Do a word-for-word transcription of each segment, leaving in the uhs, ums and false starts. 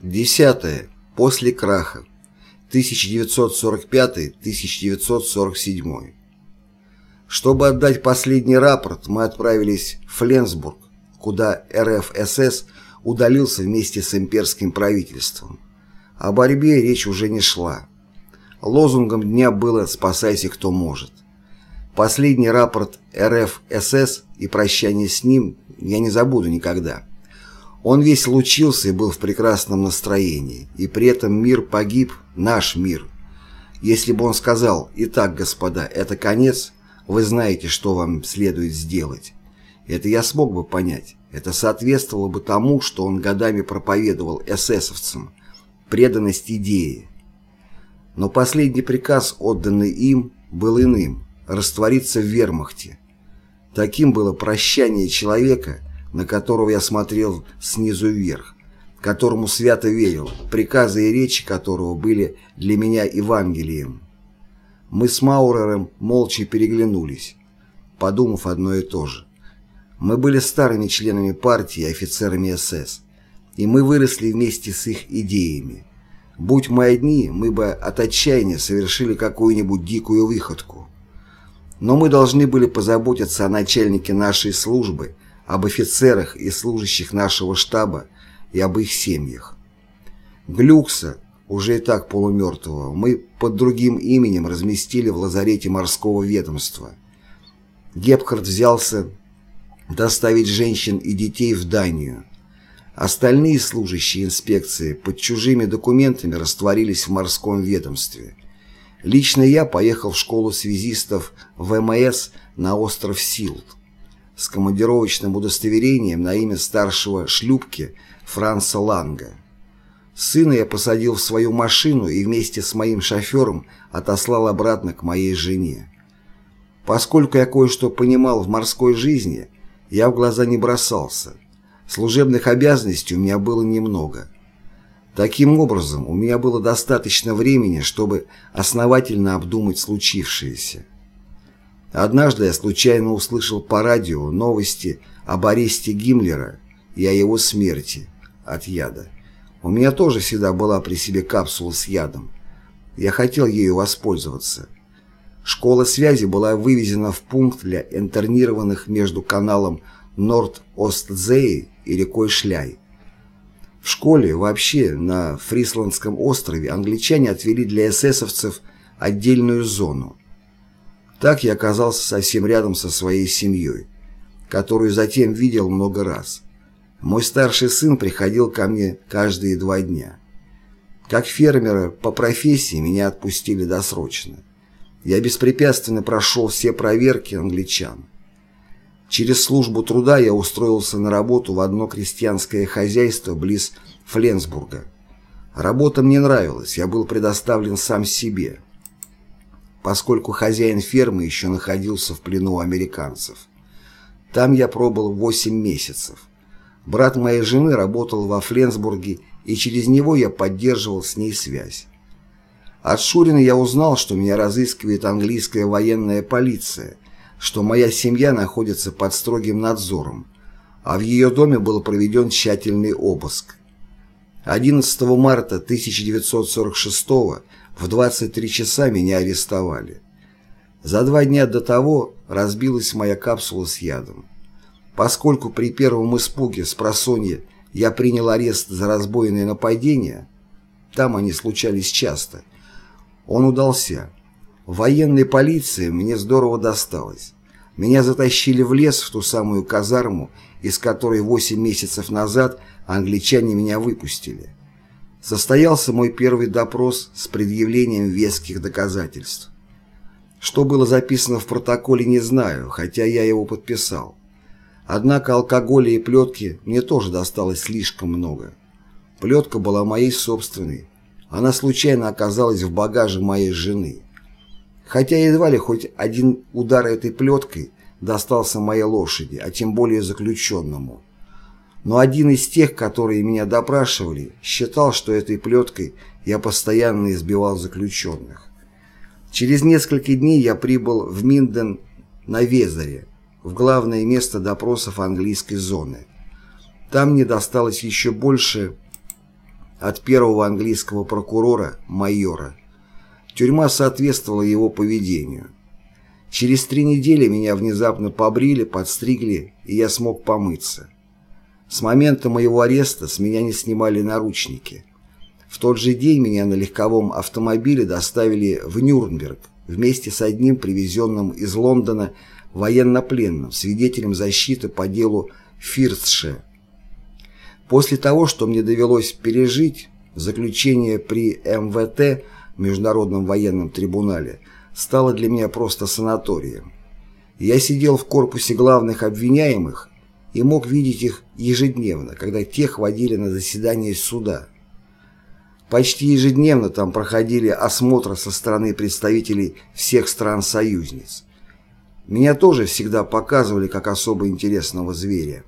Десятое. После краха. тысяча девятьсот сорок пятый — тысяча девятьсот сорок седьмой. Чтобы отдать последний рапорт, мы отправились в Фленсбург, куда эр эф эс эс удалился вместе с имперским правительством. О борьбе речь уже не шла. Лозунгом дня было «Спасайся, кто может». Последний рапорт эр эф эс эс и прощание с ним я не забуду никогда. Он весь лучился и был в прекрасном настроении, и при этом мир погиб, наш мир. Если бы он сказал: «Итак, господа, это конец, вы знаете, что вам следует сделать», это я смог бы понять. Это соответствовало бы тому, что он годами проповедовал эсэсовцам – преданность идее. Но последний приказ, отданный им, был иным – раствориться в вермахте. Таким было прощание человека, на которого я смотрел снизу вверх, которому свято верил, приказы и речи которого были для меня Евангелием. Мы с Маурером молча переглянулись, подумав одно и то же. Мы были старыми членами партии и офицерами эс эс, и мы выросли вместе с их идеями. Будь мы одни, мы бы от отчаяния совершили какую-нибудь дикую выходку. Но мы должны были позаботиться о начальнике нашей службы, об офицерах и служащих нашего штаба и об их семьях. Глюкса, уже и так полумертвого, мы под другим именем разместили в лазарете морского ведомства. Гепхард взялся доставить женщин и детей в Данию. Остальные служащие инспекции под чужими документами растворились в морском ведомстве. Лично я поехал в школу связистов в эм эс на остров Силд с командировочным удостоверением на имя старшего шлюпки Франца Ланга. Сына я посадил в свою машину и вместе с моим шофером отослал обратно к моей жене. Поскольку я кое-что понимал в морской жизни, я в глаза не бросался. Служебных обязанностей у меня было немного. Таким образом, у меня было достаточно времени, чтобы основательно обдумать случившееся. Однажды я случайно услышал по радио новости об аресте Гиммлера и о его смерти от яда. У меня тоже всегда была при себе капсула с ядом. Я хотел ею воспользоваться. Школа связи была вывезена в пункт для интернированных между каналом Норд-Остзее и рекой Шляй. В школе, вообще на Фрисландском острове, англичане отвели для эсэсовцев отдельную зону. Так я оказался совсем рядом со своей семьей, которую затем видел много раз. Мой старший сын приходил ко мне каждые два дня. Как фермера по профессии меня отпустили досрочно. Я беспрепятственно прошел все проверки англичан. Через службу труда я устроился на работу в одно крестьянское хозяйство близ Фленсбурга. Работа мне нравилась, я был предоставлен сам себе, поскольку хозяин фермы еще находился в плену у американцев. Там я пробыл восемь месяцев. Брат моей жены работал во Фленсбурге, и через него я поддерживал с ней связь. От Шурина я узнал, что меня разыскивает английская военная полиция, что моя семья находится под строгим надзором, а в ее доме был проведен тщательный обыск. одиннадцатого марта тысяча девятьсот сорок шестого в двадцать три часа меня арестовали. За два дня до того разбилась моя капсула с ядом. Поскольку при первом испуге спросонья я принял арест за разбойное нападение, там они случались часто, он удался. В военной полиции мне здорово досталось. Меня затащили в лес, в ту самую казарму, из которой восемь месяцев назад англичане меня выпустили. Состоялся мой первый допрос с предъявлением веских доказательств. Что было записано в протоколе, не знаю, хотя я его подписал. Однако алкоголя и плетки мне тоже досталось слишком много. Плетка была моей собственной. Она случайно оказалась в багаже моей жены. Хотя едва ли хоть один удар этой плеткой достался моей лошади, а тем более заключенному. Но один из тех, которые меня допрашивали, считал, что этой плеткой я постоянно избивал заключенных. Через несколько дней я прибыл в Минден на Везере, в главное место допросов английской зоны. Там мне досталось еще больше от первого английского прокурора, майора. Тюрьма соответствовала его поведению. Через три недели меня внезапно побрили, подстригли, и я смог помыться. С момента моего ареста с меня не снимали наручники. В тот же день меня на легковом автомобиле доставили в Нюрнберг вместе с одним привезенным из Лондона военнопленным, свидетелем защиты по делу Фирстше. После того, что мне довелось пережить, заключение при эм вэ тэ, Международном военном трибунале, стало для меня просто санаторием. Я сидел в корпусе главных обвиняемых и мог видеть их ежедневно, когда тех водили на заседание суда. Почти ежедневно там проходили осмотры со стороны представителей всех стран-союзниц. Меня тоже всегда показывали как особо интересного зверя.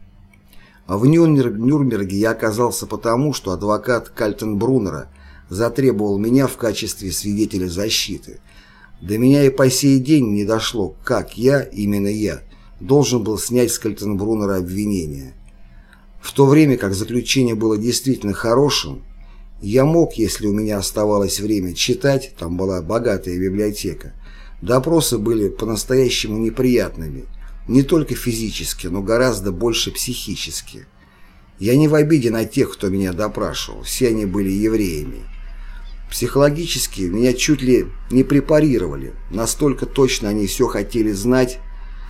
А в Нюрнберге я оказался потому, что адвокат Кальтенбруннера затребовал меня в качестве свидетеля защиты. До меня и по сей день не дошло, как я, именно я, должен был снять с Кальтенбруннера обвинения. В то время как заключение было действительно хорошим, я мог, если у меня оставалось время, читать, там была богатая библиотека. Допросы были по-настоящему неприятными, не только физически, но гораздо больше психически. Я не в обиде на тех, кто меня допрашивал, все они были евреями. Психологически меня чуть ли не препарировали, настолько точно они все хотели знать,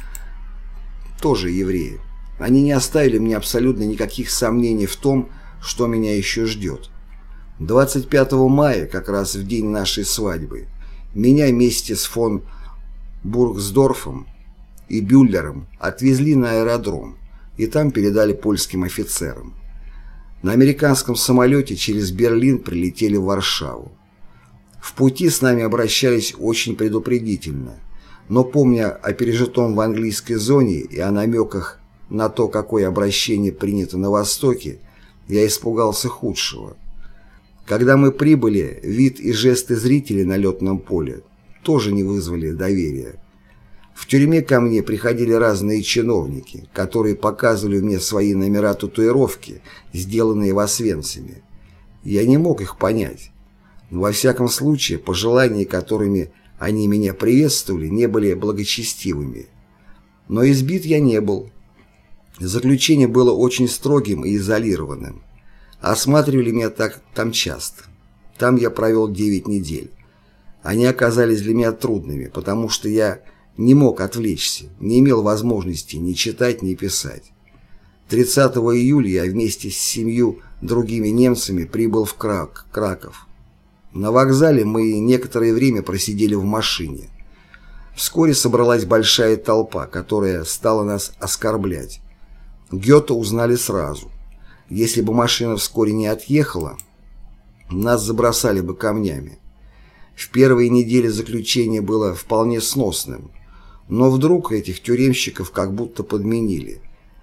тоже евреи. Они не оставили мне абсолютно никаких сомнений в том, что меня еще ждет. двадцать пятого мая, как раз в день нашей свадьбы, меня вместе с фон Бургсдорфом и Бюллером отвезли на аэродром и там передали польским офицерам. На американском самолете через Берлин прилетели в Варшаву. В пути с нами обращались очень предупредительно, но помня о пережитом в английской зоне и о намеках на то, какое обращение принято на Востоке, я испугался худшего. Когда мы прибыли, вид и жесты зрителей на летном поле тоже не вызвали доверия. В тюрьме ко мне приходили разные чиновники, которые показывали мне свои номера татуировки, сделанные в Освенциме. Я не мог их понять. Но во всяком случае, пожелания, которыми они меня приветствовали, не были благочестивыми. Но избит я не был. Заключение было очень строгим и изолированным. Осматривали меня так там часто. Там я провел девять недель. Они оказались для меня трудными, потому что я не мог отвлечься, не имел возможности ни читать, ни писать. тридцатого июля я вместе с семью другими немцами прибыл в Крак, Краков. На вокзале мы некоторое время просидели в машине. Вскоре собралась большая толпа, которая стала нас оскорблять. Гёте узнали сразу. Если бы машина вскоре не отъехала, нас забросали бы камнями. В первые недели заключение было вполне сносным, но вдруг этих тюремщиков как будто подменили.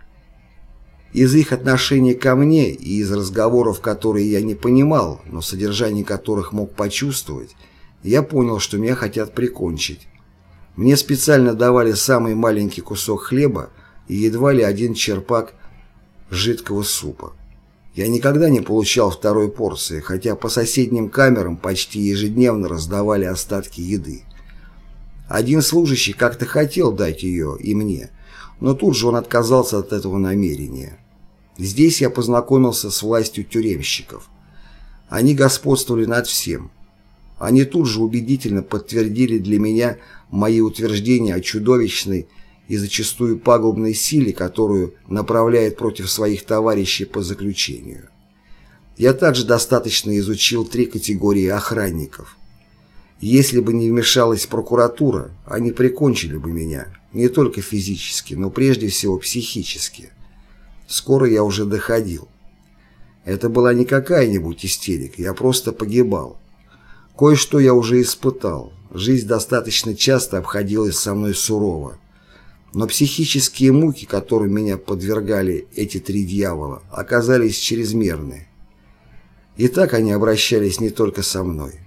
Из их отношения ко мне и из разговоров, которые я не понимал, но содержание которых мог почувствовать, я понял, что меня хотят прикончить. Мне специально давали самый маленький кусок хлеба и едва ли один черпак жидкого супа. Я никогда не получал второй порции, хотя по соседним камерам почти ежедневно раздавали остатки еды. Один служащий как-то хотел дать ее и мне, но тут же он отказался от этого намерения. Здесь я познакомился с властью тюремщиков. Они господствовали над всем. Они тут же убедительно подтвердили для меня мои утверждения о чудовищной и зачастую пагубной силе, которую направляет против своих товарищей по заключению. Я также достаточно изучил три категории охранников. Если бы не вмешалась прокуратура, они прикончили бы меня, не только физически, но прежде всего психически. Скоро я уже доходил. Это была не какая-нибудь истерика, я просто погибал. Кое-что я уже испытал, жизнь достаточно часто обходилась со мной сурово. Но психические муки, которым меня подвергали эти три дьявола, оказались чрезмерны. И так они обращались не только со мной.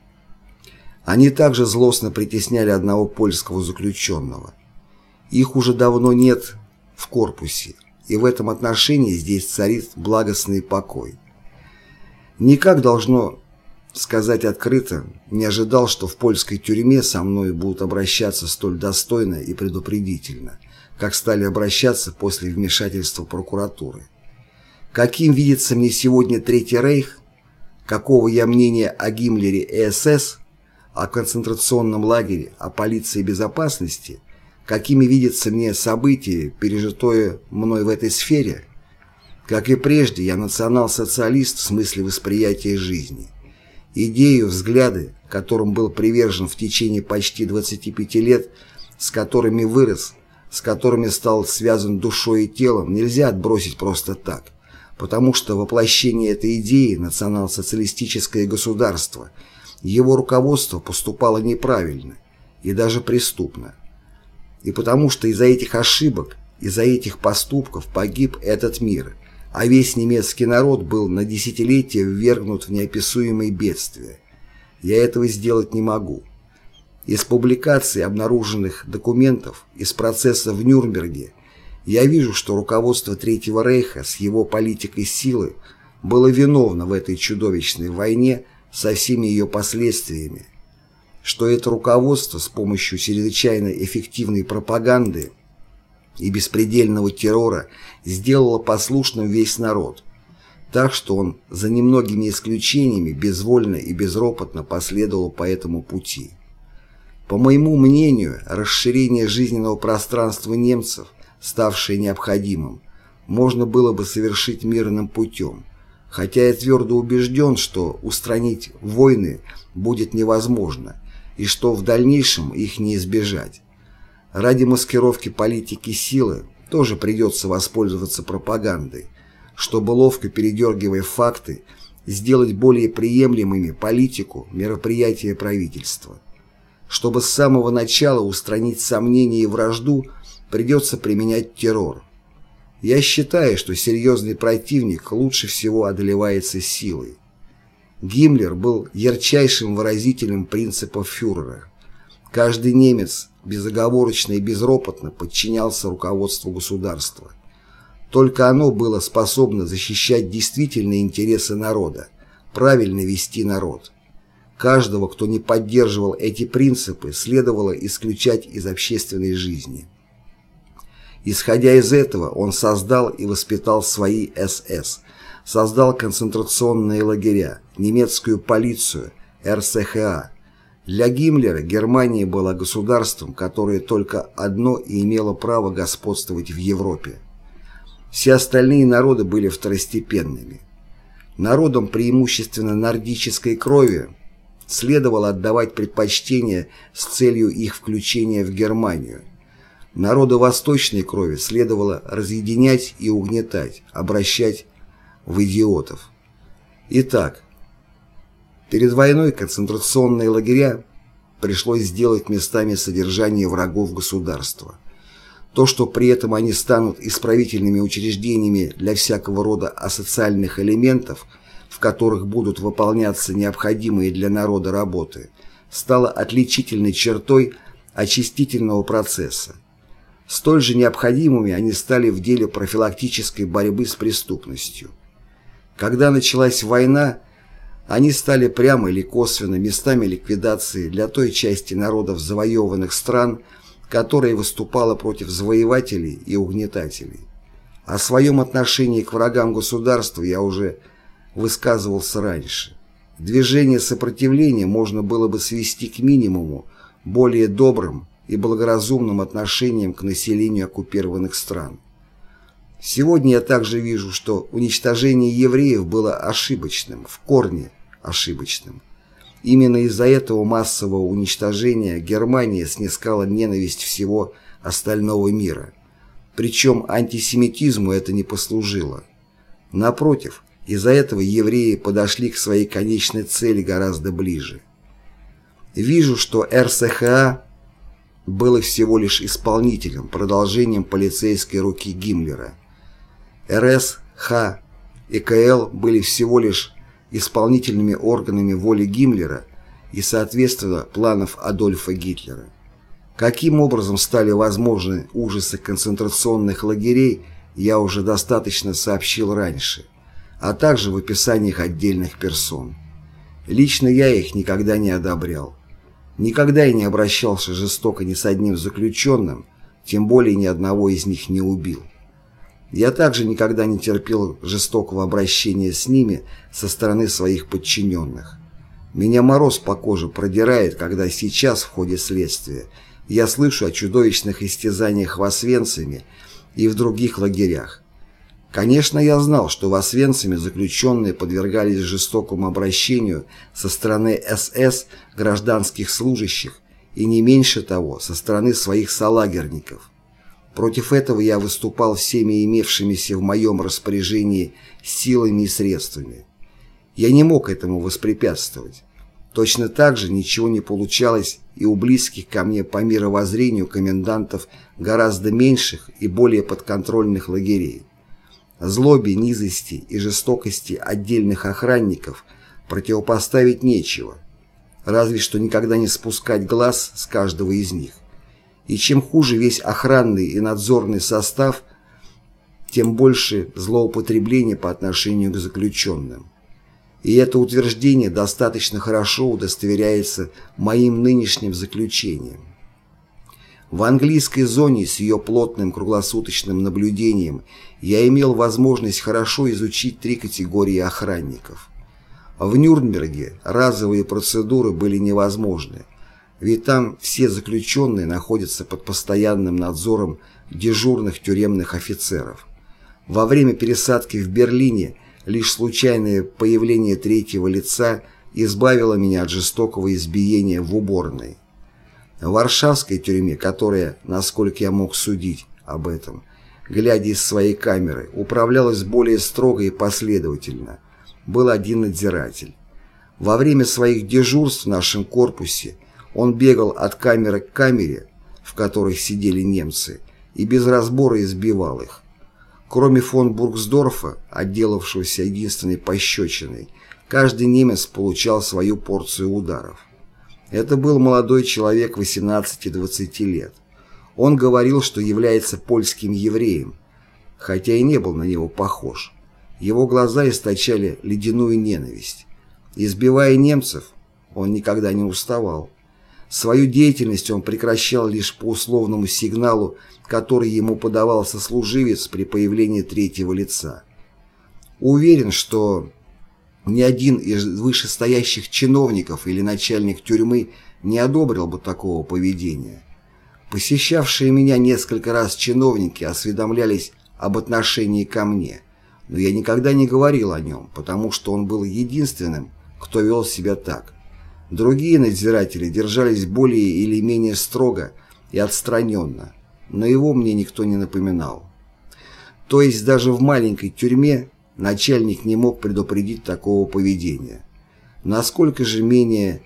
Они также злостно притесняли одного польского заключенного. Их уже давно нет в корпусе, и в этом отношении здесь царит благостный покой. Никак, должно сказать открыто, не ожидал, что в польской тюрьме со мной будут обращаться столь достойно и предупредительно, как стали обращаться после вмешательства прокуратуры. Каким видится мне сегодня Третий Рейх, какого я мнения о Гиммлере и СС, о концентрационном лагере, о полиции безопасности, какими видятся мне события, пережитое мной в этой сфере. Как и прежде, я национал-социалист в смысле восприятия жизни. Идею, взгляды, которым был привержен в течение почти двадцати пяти лет, с которыми вырос, с которыми стал связан душой и телом, нельзя отбросить просто так, потому что воплощение этой идеи, национал-социалистическое государство, его руководство поступало неправильно и даже преступно. И потому что из-за этих ошибок, из-за этих поступков погиб этот мир, а весь немецкий народ был на десятилетия ввергнут в неописуемые бедствия. Я этого сделать не могу. Из публикаций обнаруженных документов, из процесса в Нюрнберге, я вижу, что руководство Третьего Рейха с его политикой силы было виновно в этой чудовищной войне со всеми ее последствиями, что это руководство с помощью чрезвычайно эффективной пропаганды и беспредельного террора сделало послушным весь народ, так что он за немногими исключениями безвольно и безропотно последовал по этому пути. По моему мнению, расширение жизненного пространства немцев, ставшее необходимым, можно было бы совершить мирным путем, хотя я твердо убежден, что устранить войны будет невозможно и что в дальнейшем их не избежать. Ради маскировки политики силы тоже придется воспользоваться пропагандой, чтобы, ловко передергивая факты, сделать более приемлемыми политику, мероприятия правительства. Чтобы с самого начала устранить сомнения и вражду, придется применять террор. Я считаю, что серьезный противник лучше всего одолевается силой. Гиммлер был ярчайшим выразителем принципов фюрера. Каждый немец безоговорочно и безропотно подчинялся руководству государства. Только оно было способно защищать действительные интересы народа, правильно вести народ. Каждого, кто не поддерживал эти принципы, следовало исключать из общественной жизни. Исходя из этого, он создал и воспитал свои СС, создал концентрационные лагеря, немецкую полицию, эр эс ха а. Для Гиммлера Германия была государством, которое только одно и имело право господствовать в Европе. Все остальные народы были второстепенными. Народам преимущественно нордической крови следовало отдавать предпочтение с целью их включения в Германию. Народы восточной крови следовало разъединять и угнетать, обращать в идиотов. Итак, перед войной концентрационные лагеря пришлось сделать местами содержания врагов государства. То, что при этом они станут исправительными учреждениями для всякого рода асоциальных элементов, в которых будут выполняться необходимые для народа работы, стало отличительной чертой очистительного процесса. Столь же необходимыми они стали в деле профилактической борьбы с преступностью. Когда началась война, они стали прямо или косвенно местами ликвидации для той части народов завоеванных стран, которая выступала против завоевателей и угнетателей. О своем отношении к врагам государства я уже высказывался раньше. Движение сопротивления можно было бы свести к минимуму более добрым и благоразумным отношением к населению оккупированных стран. Сегодня я также вижу, что уничтожение евреев было ошибочным, в корне ошибочным. Именно из-за этого массового уничтожения Германия снискала ненависть всего остального мира. Причем антисемитизму это не послужило. Напротив, из-за этого евреи подошли к своей конечной цели гораздо ближе. Вижу, что эр эс ха а было всего лишь исполнителем, продолжением полицейской руки Гиммлера. эр эс ха и ка эл были всего лишь исполнительными органами воли Гиммлера и, соответственно, планов Адольфа Гитлера. Каким образом стали возможны ужасы концентрационных лагерей, я уже достаточно сообщил раньше. а также в описаниях отдельных персон. Лично я их никогда не одобрял. Никогда я не обращался жестоко ни с одним заключенным, тем более ни одного из них не убил. Я также никогда не терпел жестокого обращения с ними со стороны своих подчиненных. Меня мороз по коже продирает, когда сейчас в ходе следствия я слышу о чудовищных истязаниях в Освенциме и в других лагерях. Конечно, я знал, что в Освенциме заключенные подвергались жестокому обращению со стороны эс эс гражданских служащих и не меньше того со стороны своих солагерников. Против этого я выступал всеми имевшимися в моем распоряжении силами и средствами. Я не мог этому воспрепятствовать. Точно так же ничего не получалось и у близких ко мне по мировоззрению комендантов гораздо меньших и более подконтрольных лагерей. Злобе, низости и жестокости отдельных охранников противопоставить нечего, разве что никогда не спускать глаз с каждого из них. И чем хуже весь охранный и надзорный состав, тем больше злоупотребления по отношению к заключенным. И это утверждение достаточно хорошо удостоверяется моим нынешним заключением. В английской зоне с ее плотным круглосуточным наблюдением я имел возможность хорошо изучить три категории охранников. В Нюрнберге разовые процедуры были невозможны, ведь там все заключенные находятся под постоянным надзором дежурных тюремных офицеров. Во время пересадки в Берлине лишь случайное появление третьего лица избавило меня от жестокого избиения в уборной. В Варшавской тюрьме, которая, насколько я мог судить об этом, глядя из своей камеры, управлялась более строго и последовательно, был один надзиратель. Во время своих дежурств в нашем корпусе он бегал от камеры к камере, в которых сидели немцы, и без разбора избивал их. Кроме фон Бургсдорфа, отделавшегося единственной пощечиной, каждый немец получал свою порцию ударов. Это был молодой человек восемнадцати-двадцати лет. Он говорил, что является польским евреем, хотя и не был на него похож. Его глаза источали ледяную ненависть. Избивая немцев, он никогда не уставал. Свою деятельность он прекращал лишь по условному сигналу, который ему подавал сослуживец при появлении третьего лица. Уверен, что ни один из вышестоящих чиновников или начальник тюрьмы не одобрил бы такого поведения. Посещавшие меня несколько раз чиновники осведомлялись об отношении ко мне, но я никогда не говорил о нем, потому что он был единственным, кто вел себя так. Другие надзиратели держались более или менее строго и отстраненно, но его мне никто не напоминал. То есть даже в маленькой тюрьме начальник не мог предупредить такого поведения. Насколько же менее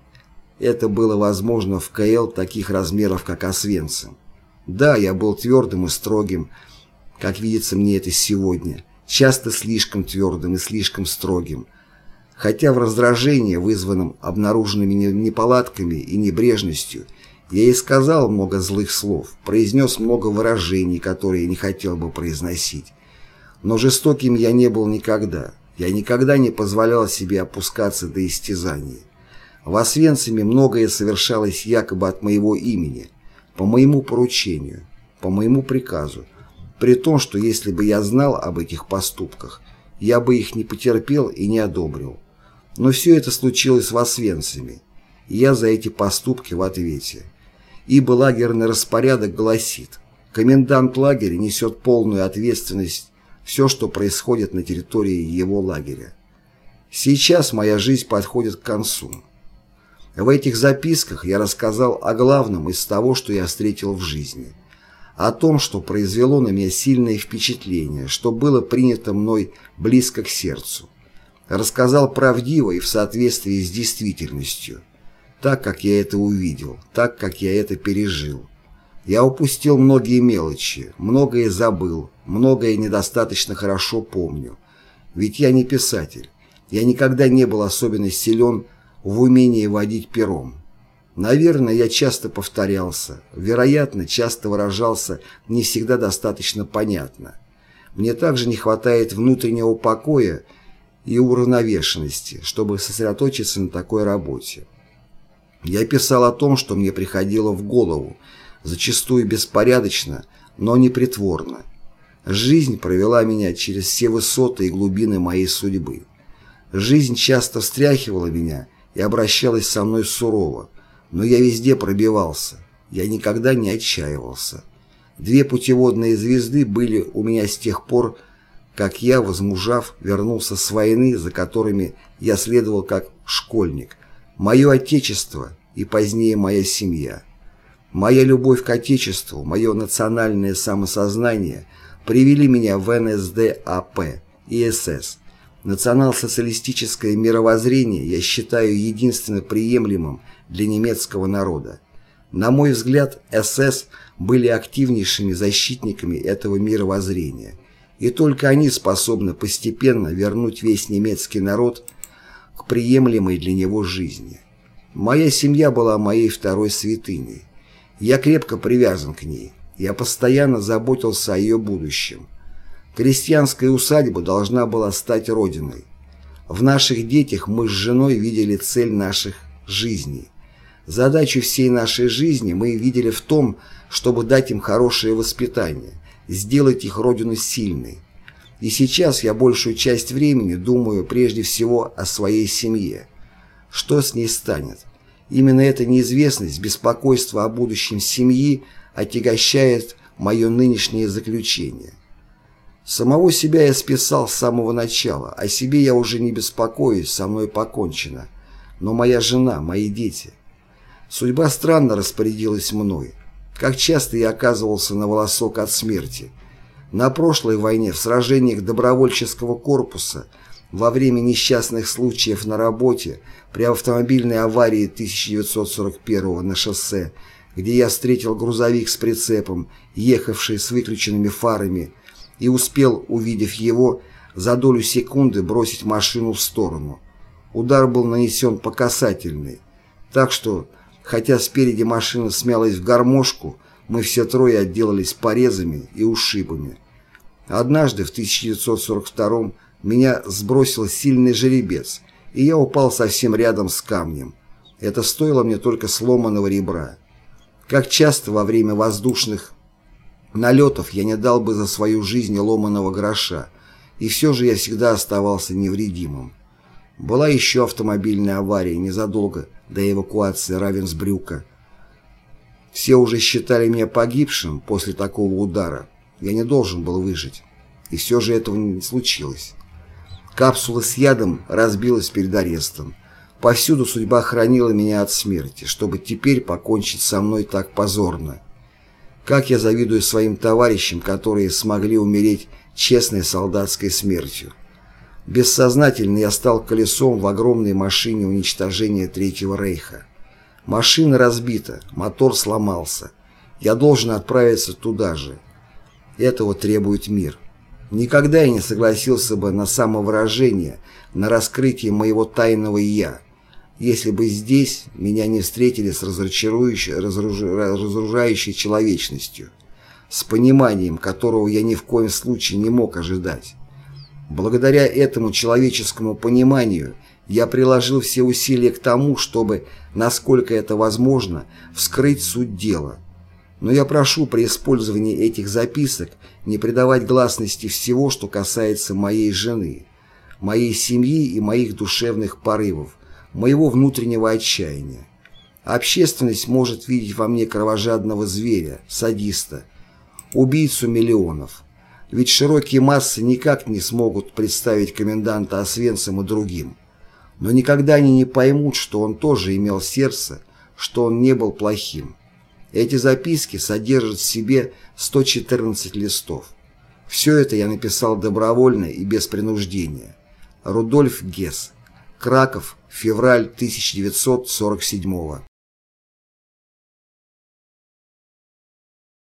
это было возможно в ка эл таких размеров, как Освенцим. Да, я был твердым и строгим, как видится мне это сегодня, часто слишком твердым и слишком строгим, хотя в раздражении, вызванном обнаруженными неполадками и небрежностью, я и сказал много злых слов, произнес много выражений, которые не хотел бы произносить. Но жестоким я не был никогда. Я никогда не позволял себе опускаться до истязаний. В Освенциме многое совершалось якобы от моего имени, по моему поручению, по моему приказу, при том, что если бы я знал об этих поступках, я бы их не потерпел и не одобрил. Но все это случилось в Освенциме, и я за эти поступки в ответе. Ибо лагерный распорядок гласит: комендант лагеря несет полную ответственность все, что происходит на территории его лагеря. Сейчас моя жизнь подходит к концу. В этих записках я рассказал о главном из того, что я встретил в жизни, о том, что произвело на меня сильное впечатление, что было принято мной близко к сердцу. Рассказал правдиво и в соответствии с действительностью, так, как я это увидел, так, как я это пережил. Я упустил многие мелочи, многое забыл, многое недостаточно хорошо помню. Ведь я не писатель, я никогда не был особенно силен в умении водить пером. Наверное, я часто повторялся, вероятно, часто выражался не всегда достаточно понятно. мне также не хватает внутреннего покоя и уравновешенности, чтобы сосредоточиться на такой работе. Я писал о том, что мне приходило в голову, зачастую беспорядочно, но не притворно. Жизнь провела меня через все высоты и глубины моей судьбы. Жизнь часто встряхивала меня и обращалась со мной сурово, но я везде пробивался, я никогда не отчаивался. Две путеводные звезды были у меня с тех пор, как я, возмужав, вернулся с войны, за которыми я следовал как школьник. Мое Отечество и позднее моя семья. Моя любовь к Отечеству, мое национальное самосознание привели меня в эн эс дэ а пэ и эс эс. Национал-социалистическое мировоззрение я считаю единственно приемлемым для немецкого народа. На мой взгляд, эс эс были активнейшими защитниками этого мировоззрения, и только они способны постепенно вернуть весь немецкий народ к приемлемой для него жизни. Моя семья была моей второй святыней. Я крепко привязан к ней. Я постоянно заботился о ее будущем. Крестьянская усадьба должна была стать родиной. В наших детях мы с женой видели цель наших жизней. Задачу всей нашей жизни мы видели в том, чтобы дать им хорошее воспитание, сделать их родину сильной. И сейчас я большую часть времени думаю прежде всего о своей семье. Что с ней станет? Именно эта неизвестность, беспокойство о будущем семьи отягощает мое нынешнее заключение. Самого себя я списал с самого начала, о себе я уже не беспокоюсь, со мной покончено. Но моя жена, мои дети. Судьба странно распорядилась мной. Как часто я оказывался на волосок от смерти. На прошлой войне, в сражениях добровольческого корпуса, во время несчастных случаев на работе, при автомобильной аварии тысяча девятьсот сорок первого на шоссе, где я встретил грузовик с прицепом, ехавший с выключенными фарами, и успел, увидев его, за долю секунды бросить машину в сторону. Удар был нанесен по касательной, так что, хотя спереди машина смялась в гармошку, мы все трое отделались порезами и ушибами. Однажды, в тысяча девятьсот сорок втором, меня сбросил сильный жеребец, и я упал совсем рядом с камнем. Это стоило мне только сломанного ребра. Как часто во время воздушных налетов я не дал бы за свою жизнь ломаного гроша, и все же я всегда оставался невредимым. Была еще автомобильная авария незадолго до эвакуации Равенсбрюка. Все уже считали меня погибшим после такого удара. Я не должен был выжить. И все же этого не случилось. Капсула с ядом разбилась перед арестом. Повсюду судьба хранила меня от смерти, чтобы теперь покончить со мной так позорно. Как я завидую своим товарищам, которые смогли умереть честной солдатской смертью. Бессознательно я стал колесом в огромной машине уничтожения Третьего Рейха. Машина разбита, мотор сломался. Я должен отправиться туда же. Этого требует мир. Никогда я не согласился бы на самовыражение, на раскрытие моего тайного «я», если бы здесь меня не встретили с разочарующей, разоружающей человечностью, с пониманием, которого я ни в коем случае не мог ожидать. Благодаря этому человеческому пониманию я приложил все усилия к тому, чтобы, насколько это возможно, вскрыть суть дела. Но я прошу при использовании этих записок не придавать гласности всего, что касается моей жены, моей семьи и моих душевных порывов, моего внутреннего отчаяния. Общественность может видеть во мне кровожадного зверя, садиста, убийцу миллионов. Ведь широкие массы никак не смогут представить коменданта Освенцима другим. Но никогда они не поймут, что он тоже имел сердце, что он не был плохим. Эти записки содержат в себе сто четырнадцать листов. Все это я написал добровольно и без принуждения. Рудольф Гесс. Краков, февраль тысяча девятьсот сорок седьмого.